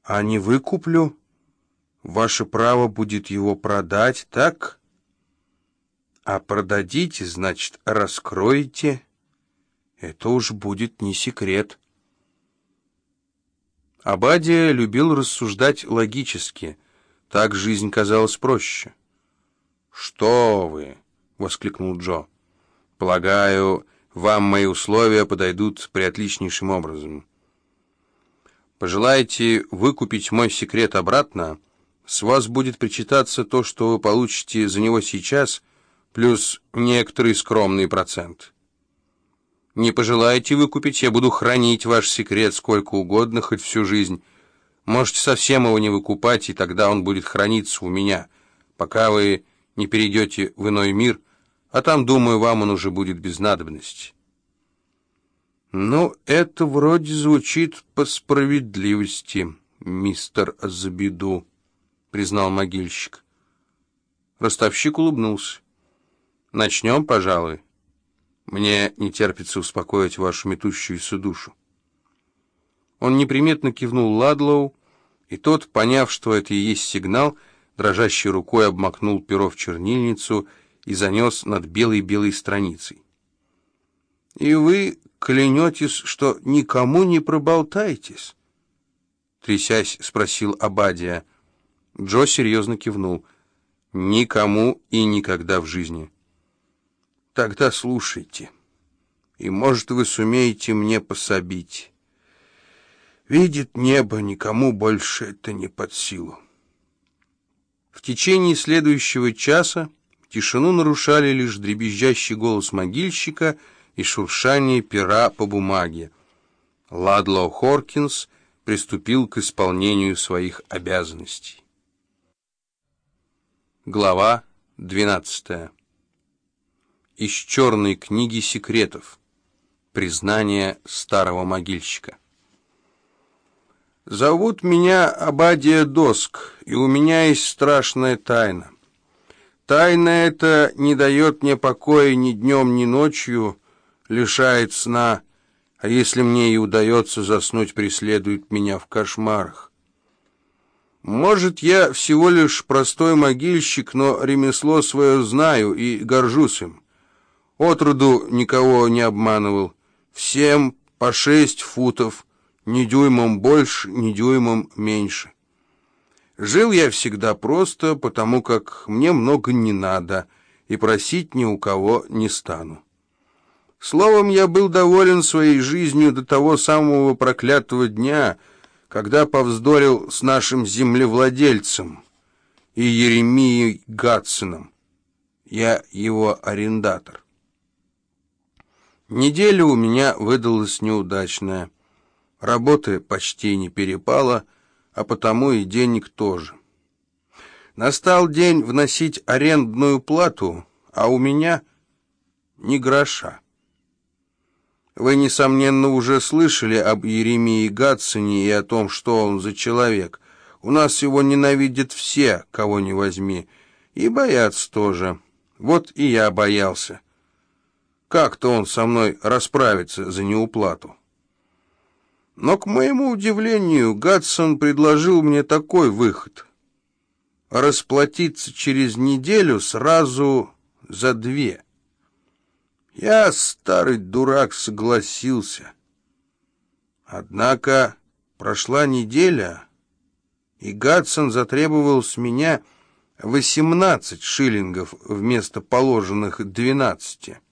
А не выкуплю? Ваше право будет его продать, так? А продадите, значит, раскроете. Это уж будет не секрет. Обадия любил рассуждать логически. Так жизнь казалась проще. «Что вы!» — воскликнул Джо. «Полагаю, вам мои условия подойдут приотличнейшим образом. Пожелаете выкупить мой секрет обратно, с вас будет причитаться то, что вы получите за него сейчас, плюс некоторый скромный процент. Не пожелаете выкупить, я буду хранить ваш секрет сколько угодно, хоть всю жизнь. Можете совсем его не выкупать, и тогда он будет храниться у меня, пока вы не перейдете в иной мир, а там, думаю, вам он уже будет без надобности». «Ну, это вроде звучит по справедливости, мистер Забиду», — признал могильщик. Ростовщик улыбнулся. «Начнем, пожалуй. Мне не терпится успокоить вашу метущуюся душу». Он неприметно кивнул Ладлоу, и тот, поняв, что это и есть сигнал, дрожащей рукой обмакнул перо в чернильницу и занес над белой-белой страницей. «И вы клянетесь, что никому не проболтаетесь?» Трясясь, спросил Обадия. Джо серьезно кивнул. «Никому и никогда в жизни». «Тогда слушайте, и, может, вы сумеете мне пособить. Видит небо, никому больше это не под силу». В течение следующего часа тишину нарушали лишь дребезжащий голос могильщика и шуршание пера по бумаге. Ладлоу Хоркинс приступил к исполнению своих обязанностей. Глава 12. Из черной книги секретов. Признание старого могильщика. «Зовут меня Обадия Доск, и у меня есть страшная тайна. Тайна эта не дает мне покоя ни днем, ни ночью, лишает сна, а если мне и удается заснуть, преследует меня в кошмарах. Может, я всего лишь простой могильщик, но ремесло свое знаю и горжусь им. Отроду никого не обманывал. Всем по 6 футов, ни дюймом больше, ни дюймом меньше. Жил я всегда просто, потому как мне много не надо, и просить ни у кого не стану. Словом, я был доволен своей жизнью до того самого проклятого дня, когда повздорил с нашим землевладельцем и Еремией Гадсоном. Я его арендатор. Неделя у меня выдалась неудачная. Работы почти не перепало, а потому и денег тоже. Настал день вносить арендную плату, а у меня ни гроша. Вы, несомненно, уже слышали об Еремии Гадсоне и о том, что он за человек. У нас его ненавидят все, кого ни возьми, и боятся тоже. Вот и я боялся. Как-то он со мной расправится за неуплату. Но, к моему удивлению, Гадсон предложил мне такой выход: расплатиться через неделю сразу за 2. Я, старый дурак, согласился. Однако прошла неделя, и Гадсон затребовал с меня 18 шиллингов вместо положенных 12.